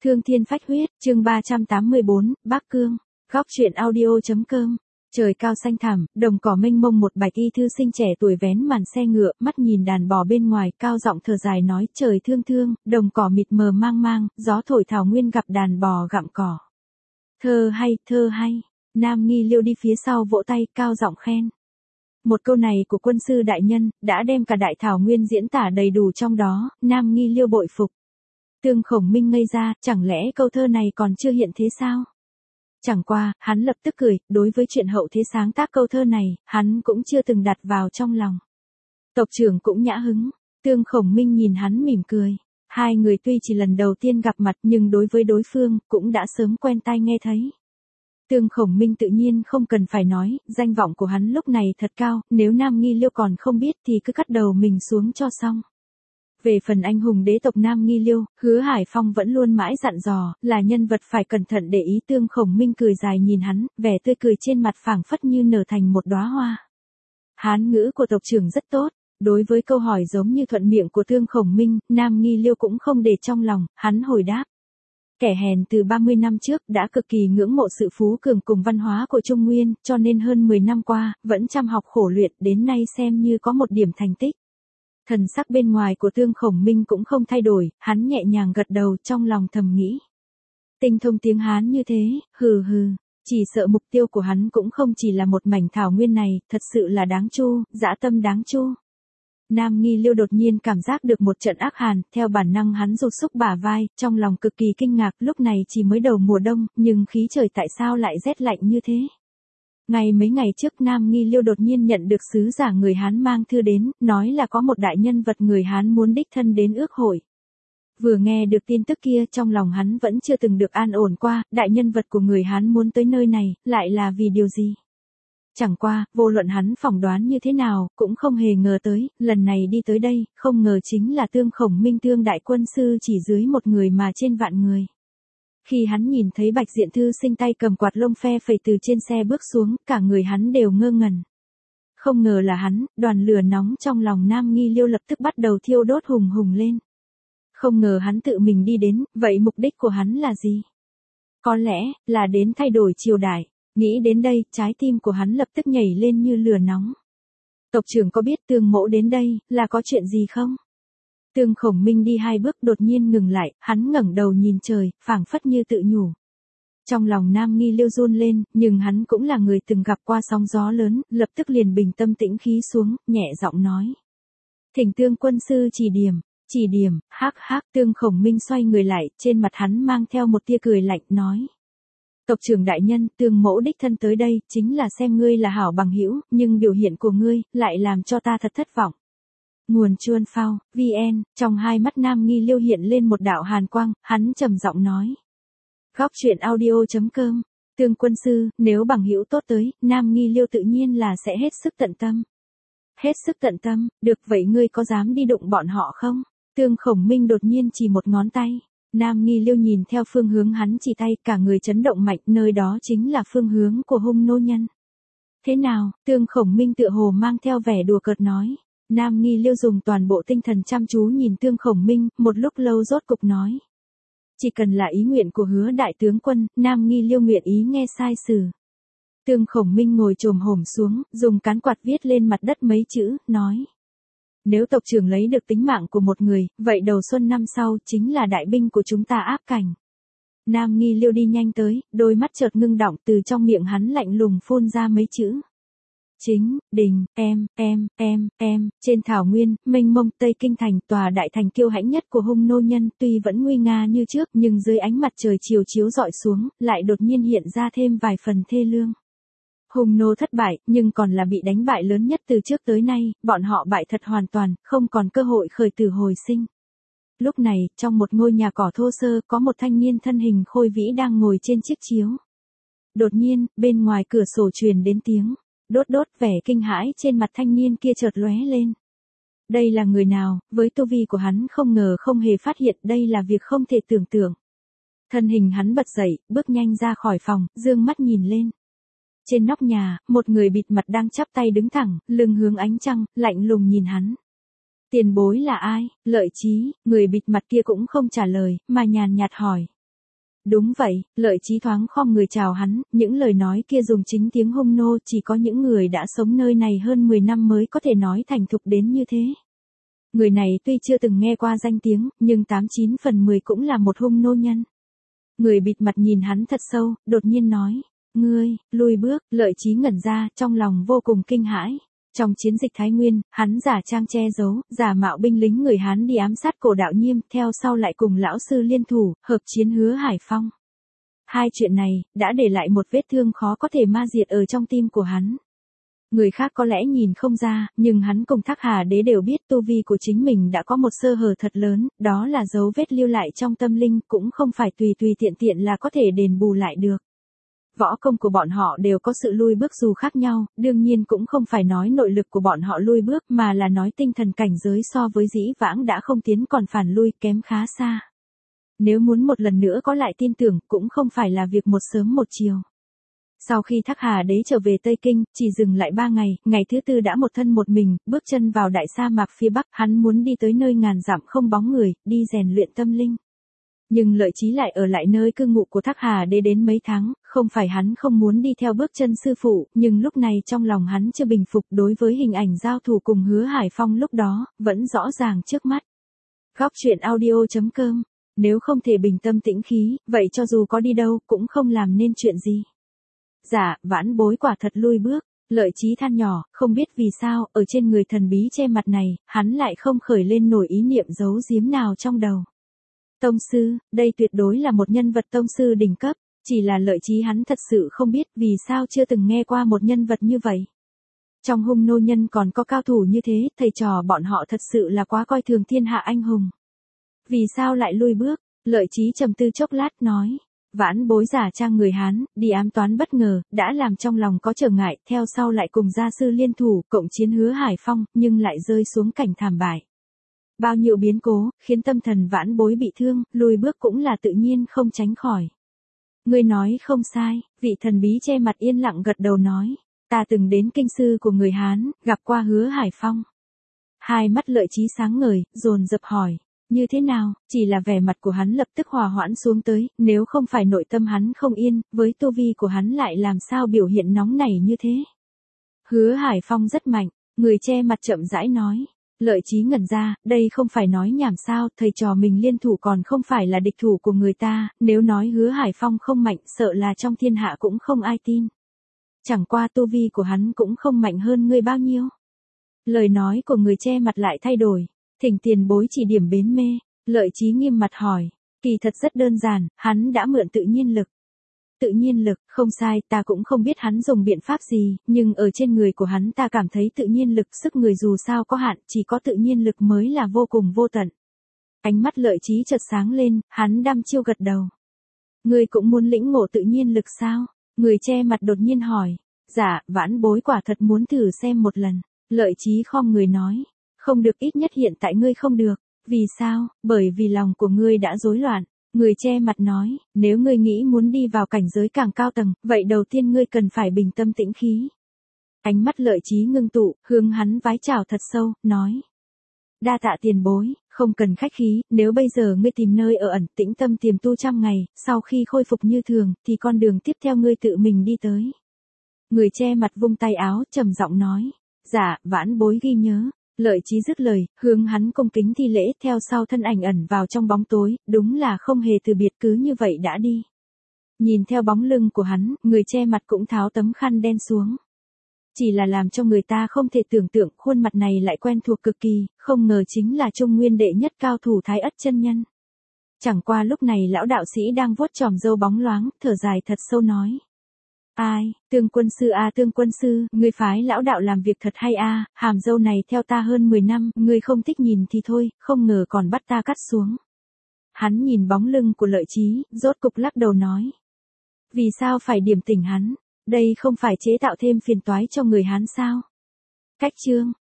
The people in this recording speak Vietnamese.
Thương thiên phách huyết, chương 384, Bắc Cương, góc truyện audio.com. Trời cao xanh thẳm, đồng cỏ mênh mông, một bạch y thư sinh trẻ tuổi vén màn xe ngựa, mắt nhìn đàn bò bên ngoài, cao giọng thở dài nói: trời thương thương, đồng cỏ mịt mờ mang mang, gió thổi thảo nguyên gặp đàn bò gặm cỏ. Thơ hay, Nam Nghi Liêu đi phía sau vỗ tay, cao giọng khen. Một câu này của quân sư đại nhân, đã đem cả đại thảo nguyên diễn tả đầy đủ trong đó, Nam Nghi Liêu bội phục. Tương Khổng Minh ngây ra, chẳng lẽ câu thơ này còn chưa hiện thế sao? Chẳng qua, hắn lập tức cười, đối với chuyện hậu thế sáng tác câu thơ này, hắn cũng chưa từng đặt vào trong lòng. Tộc trưởng cũng nhã hứng, Tương Khổng Minh nhìn hắn mỉm cười. Hai người tuy chỉ lần đầu tiên gặp mặt nhưng đối với đối phương, cũng đã sớm quen tai nghe thấy. Tương Khổng Minh tự nhiên không cần phải nói, danh vọng của hắn lúc này thật cao, nếu Nam Nghi Liêu còn không biết thì cứ cắt đầu mình xuống cho xong. Về phần anh hùng đế tộc Nam Nghi Liêu, Hứa Hải Phong vẫn luôn mãi dặn dò, là nhân vật phải cẩn thận để ý. Tương Khổng Minh cười dài nhìn hắn, vẻ tươi cười trên mặt phảng phất như nở thành một đóa hoa. Hán ngữ của tộc trưởng rất tốt. Đối với câu hỏi giống như thuận miệng của Tương Khổng Minh, Nam Nghi Liêu cũng không để trong lòng, hắn hồi đáp. Kẻ hèn từ 30 năm trước đã cực kỳ ngưỡng mộ sự phú cường cùng văn hóa của Trung Nguyên, cho nên hơn 10 năm qua, vẫn chăm học khổ luyện, đến nay xem như có một điểm thành tích. Thần sắc bên ngoài của Tương Khổng Minh cũng không thay đổi, hắn nhẹ nhàng gật đầu, trong lòng thầm nghĩ. Tinh thông tiếng Hán như thế, hừ, chỉ sợ mục tiêu của hắn cũng không chỉ là một mảnh thảo nguyên này, thật sự là đáng chu, dã tâm đáng chu. Nam Nghi Liêu đột nhiên cảm giác được một trận ác hàn, theo bản năng hắn rụt xúc bả vai, trong lòng cực kỳ kinh ngạc, lúc này chỉ mới đầu mùa đông, nhưng khí trời tại sao lại rét lạnh như thế? Mấy ngày trước Nam Nghi Liêu đột nhiên nhận được sứ giả người Hán mang thư đến, nói là có một đại nhân vật người Hán muốn đích thân đến ước hội. Vừa nghe được tin tức kia, trong lòng hắn vẫn chưa từng được an ổn qua, đại nhân vật của người Hán muốn tới nơi này, lại là vì điều gì? Chẳng qua, vô luận hắn phỏng đoán như thế nào, cũng không hề ngờ tới, lần này đi tới đây, không ngờ chính là Tương Khổng Minh Tương đại quân sư chỉ dưới một người mà trên vạn người. Khi hắn nhìn thấy Bạch Diện thư sinh tay cầm quạt lông phe phẩy từ trên xe bước xuống, cả người hắn đều ngơ ngẩn. Không ngờ là hắn, đoàn lửa nóng trong lòng Nam Nghi Liêu lập tức bắt đầu thiêu đốt hùng hùng lên. Không ngờ hắn tự mình đi đến, vậy mục đích của hắn là gì? Có lẽ, là đến thay đổi triều đại. Nghĩ đến đây, trái tim của hắn lập tức nhảy lên như lửa nóng. Tộc trưởng có biết Tương mỗ đến đây, là có chuyện gì không? Tương Khổng Minh đi hai bước đột nhiên ngừng lại, hắn ngẩng đầu nhìn trời, phảng phất như tự nhủ. Trong lòng Nam Nghi Liêu run lên, nhưng hắn cũng là người từng gặp qua sóng gió lớn, lập tức liền bình tâm tĩnh khí xuống, nhẹ giọng nói. Thỉnh Tương quân sư chỉ điểm, hắc, Tương Khổng Minh xoay người lại, trên mặt hắn mang theo một tia cười lạnh, nói. Tộc trưởng đại nhân, Tương mỗ đích thân tới đây, chính là xem ngươi là hảo bằng hữu, nhưng biểu hiện của ngươi, lại làm cho ta thật thất vọng. Nguồn Chuan Phao, VN, trong hai mắt Nam Nghi Liêu hiện lên một đạo hàn quang, hắn trầm giọng nói. Góc truyện audio.com, Tương quân sư, nếu bằng hữu tốt tới, Nam Nghi Liêu tự nhiên là sẽ hết sức tận tâm. Hết sức tận tâm, được vậy ngươi có dám đi đụng bọn họ không? Tương Khổng Minh đột nhiên chỉ một ngón tay. Nam Nghi Liêu nhìn theo phương hướng hắn chỉ tay, cả người chấn động mạnh, nơi đó chính là phương hướng của Hung Nô Nhân. Thế nào? Tương Khổng Minh tựa hồ mang theo vẻ đùa cợt nói. Nam Nghi Liêu dùng toàn bộ tinh thần chăm chú nhìn Tương Khổng Minh, một lúc lâu rốt cục nói. Chỉ cần là ý nguyện của Hứa đại tướng quân, Nam Nghi Liêu nguyện ý nghe sai sử. Tương Khổng Minh ngồi chồm hổm xuống, dùng cán quạt viết lên mặt đất mấy chữ, nói. Nếu tộc trưởng lấy được tính mạng của một người, vậy đầu xuân năm sau chính là đại binh của chúng ta áp cảnh. Nam Nghi Liêu đi nhanh tới, đôi mắt chợt ngưng đọng, từ trong miệng hắn lạnh lùng phun ra mấy chữ. Chính, đình, em, trên thảo nguyên, mênh mông Tây Kinh thành, tòa đại thành kiêu hãnh nhất của Hung Nô Nhân, tuy vẫn nguy nga như trước, nhưng dưới ánh mặt trời chiều chiếu rọi xuống, lại đột nhiên hiện ra thêm vài phần thê lương. Hung nô thất bại, nhưng còn là bị đánh bại lớn nhất từ trước tới nay, bọn họ bại thật hoàn toàn, không còn cơ hội khởi tử hồi sinh. Lúc này, trong một ngôi nhà cỏ thô sơ, có một thanh niên thân hình khôi vĩ đang ngồi trên chiếc chiếu. Đột nhiên, bên ngoài cửa sổ truyền đến tiếng, đốt, vẻ kinh hãi trên mặt thanh niên kia chợt lóe lên. Đây là người nào? Với tu vi của hắn không ngờ không hề phát hiện, đây là việc không thể tưởng tượng. Thân hình hắn bật dậy, bước nhanh ra khỏi phòng, dương mắt nhìn lên. Trên nóc nhà, một người bịt mặt đang chắp tay đứng thẳng, lưng hướng ánh trăng, lạnh lùng nhìn hắn. Tiền bối là ai? Lợi Chí, người bịt mặt kia cũng không trả lời, mà nhàn nhạt hỏi. Đúng vậy, Lợi Chí thoáng khom người chào hắn, những lời nói kia dùng chính tiếng Hung nô, chỉ có những người đã sống nơi này hơn 10 năm mới có thể nói thành thục đến như thế. Người này tuy chưa từng nghe qua danh tiếng, nhưng 89 phần 10 cũng là một Hung nô nhân. Người bịt mặt nhìn hắn thật sâu, đột nhiên nói, ngươi, lùi bước. Lợi Chí ngẩn ra, trong lòng vô cùng kinh hãi. Trong chiến dịch Thái Nguyên, hắn giả trang che giấu, giả mạo binh lính người Hán đi ám sát Cổ Đạo Nhiêm, theo sau lại cùng lão sư liên thủ, hợp chiến Hứa Hải Phong. Hai chuyện này, đã để lại một vết thương khó có thể ma diệt ở trong tim của hắn. Người khác có lẽ nhìn không ra, nhưng hắn cùng Thác Hà Đế đều biết tu vi của chính mình đã có một sơ hở thật lớn, đó là dấu vết lưu lại trong tâm linh, cũng không phải tùy tùy tiện tiện là có thể đền bù lại được. Võ công của bọn họ đều có sự lui bước dù khác nhau, đương nhiên cũng không phải nói nội lực của bọn họ lui bước mà là nói tinh thần cảnh giới so với dĩ vãng đã không tiến còn phản lui kém khá xa. Nếu muốn một lần nữa có lại tin tưởng cũng không phải là việc một sớm một chiều. Sau khi Thác Hà Đế trở về Tây Kinh, chỉ dừng lại 3 ngày, ngày thứ tư đã một thân một mình, bước chân vào đại sa mạc phía Bắc, hắn muốn đi tới nơi ngàn dặm không bóng người, đi rèn luyện tâm linh. Nhưng Lợi Chí lại ở lại nơi cư ngụ của Thác Hà Đế đến mấy tháng, không phải hắn không muốn đi theo bước chân sư phụ, nhưng lúc này trong lòng hắn chưa bình phục đối với hình ảnh giao thủ cùng Hứa Hải Phong lúc đó, vẫn rõ ràng trước mắt. Góc truyện audio.com. Nếu không thể bình tâm tĩnh khí, vậy cho dù có đi đâu, cũng không làm nên chuyện gì. Dạ, vãn bối quả thật lui bước. Lợi Chí than nhỏ, không biết vì sao, ở trên người thần bí che mặt này, hắn lại không khởi lên nổi ý niệm giấu giếm nào trong đầu. Tông sư, đây tuyệt đối là một nhân vật tông sư đỉnh cấp, chỉ là Lợi Chí hắn thật sự không biết vì sao chưa từng nghe qua một nhân vật như vậy. Trong Hung nô nhân còn có cao thủ như thế, thầy trò bọn họ thật sự là quá coi thường thiên hạ anh hùng. Vì sao lại lui bước? Lợi Chí trầm tư chốc lát nói. Vãn bối giả trang người Hán, đi ám toán bất ngờ, đã làm trong lòng có trở ngại, theo sau lại cùng gia sư liên thủ, cộng chiến Hứa Hải Phong, nhưng lại rơi xuống cảnh thảm bại. Bao nhiêu biến cố, khiến tâm thần vãn bối bị thương, lùi bước cũng là tự nhiên không tránh khỏi. Ngươi nói không sai, vị thần bí che mặt yên lặng gật đầu nói. Ta từng đến kinh sư của người Hán, gặp qua Hứa Hải Phong. Hai mắt Lợi Chí sáng ngời, dồn dập hỏi. Như thế nào, chỉ là vẻ mặt của hắn lập tức hòa hoãn xuống tới, nếu không phải nội tâm hắn không yên, với tu vi của hắn lại làm sao biểu hiện nóng nảy như thế. Hứa Hải Phong rất mạnh, người che mặt chậm rãi nói. Lợi Chí ngẩn ra, đây không phải nói nhảm sao, thầy trò mình liên thủ còn không phải là địch thủ của người ta, nếu nói Hứa Hải Phong không mạnh, sợ là trong thiên hạ cũng không ai tin. Chẳng qua tu vi của hắn cũng không mạnh hơn ngươi bao nhiêu. Lời nói của người che mặt lại thay đổi. Thỉnh tiền bối chỉ điểm bến mê. Lợi Chí nghiêm mặt hỏi. Kỳ thật rất đơn giản, hắn đã mượn tự nhiên lực. Tự nhiên lực, không sai, ta cũng không biết hắn dùng biện pháp gì, nhưng ở trên người của hắn ta cảm thấy tự nhiên lực, sức người dù sao có hạn, chỉ có tự nhiên lực mới là vô cùng vô tận. Ánh mắt Lợi Chí chợt sáng lên, hắn đăm chiêu gật đầu. Ngươi cũng muốn lĩnh ngộ tự nhiên lực sao? Người che mặt đột nhiên hỏi. Dạ, vãn bối quả thật muốn thử xem một lần. Lợi Chí khom người nói. Không được, ít nhất hiện tại ngươi không được. Vì sao? Bởi vì lòng của ngươi đã rối loạn. Người che mặt nói, nếu ngươi nghĩ muốn đi vào cảnh giới càng cao tầng, vậy đầu tiên ngươi cần phải bình tâm tĩnh khí. Ánh mắt Lợi Chí ngưng tụ, hướng hắn vái chào thật sâu, nói. Đa tạ tiền bối, không cần khách khí, nếu bây giờ ngươi tìm nơi ở ẩn, tĩnh tâm tiềm tu 100 ngày, sau khi khôi phục như thường, thì con đường tiếp theo ngươi tự mình đi tới. Người che mặt vung tay áo, trầm giọng nói. Dạ, vãn bối ghi nhớ. Lợi Chí dứt lời, hướng hắn cung kính thi lễ, theo sau thân ảnh ẩn vào trong bóng tối, đúng là không hề từ biệt, cứ như vậy đã đi. Nhìn theo bóng lưng của hắn, người che mặt cũng tháo tấm khăn đen xuống. Chỉ là làm cho người ta không thể tưởng tượng, khuôn mặt này lại quen thuộc cực kỳ, không ngờ chính là Trung Nguyên đệ nhất cao thủ Thái Ất chân nhân. Chẳng qua lúc này lão đạo sĩ đang vuốt chòm râu bóng loáng, thở dài thật sâu nói. Ai, Tương quân sư à, Tương quân sư, ngươi phái lão đạo làm việc thật hay a, hàm râu này theo ta hơn 10 năm, ngươi không thích nhìn thì thôi, không ngờ còn bắt ta cắt xuống. Hắn nhìn bóng lưng của Lợi Chí, rốt cục lắc đầu nói. Vì sao phải điểm tỉnh hắn, đây không phải chế tạo thêm phiền toái cho người Hán sao? Cách chương.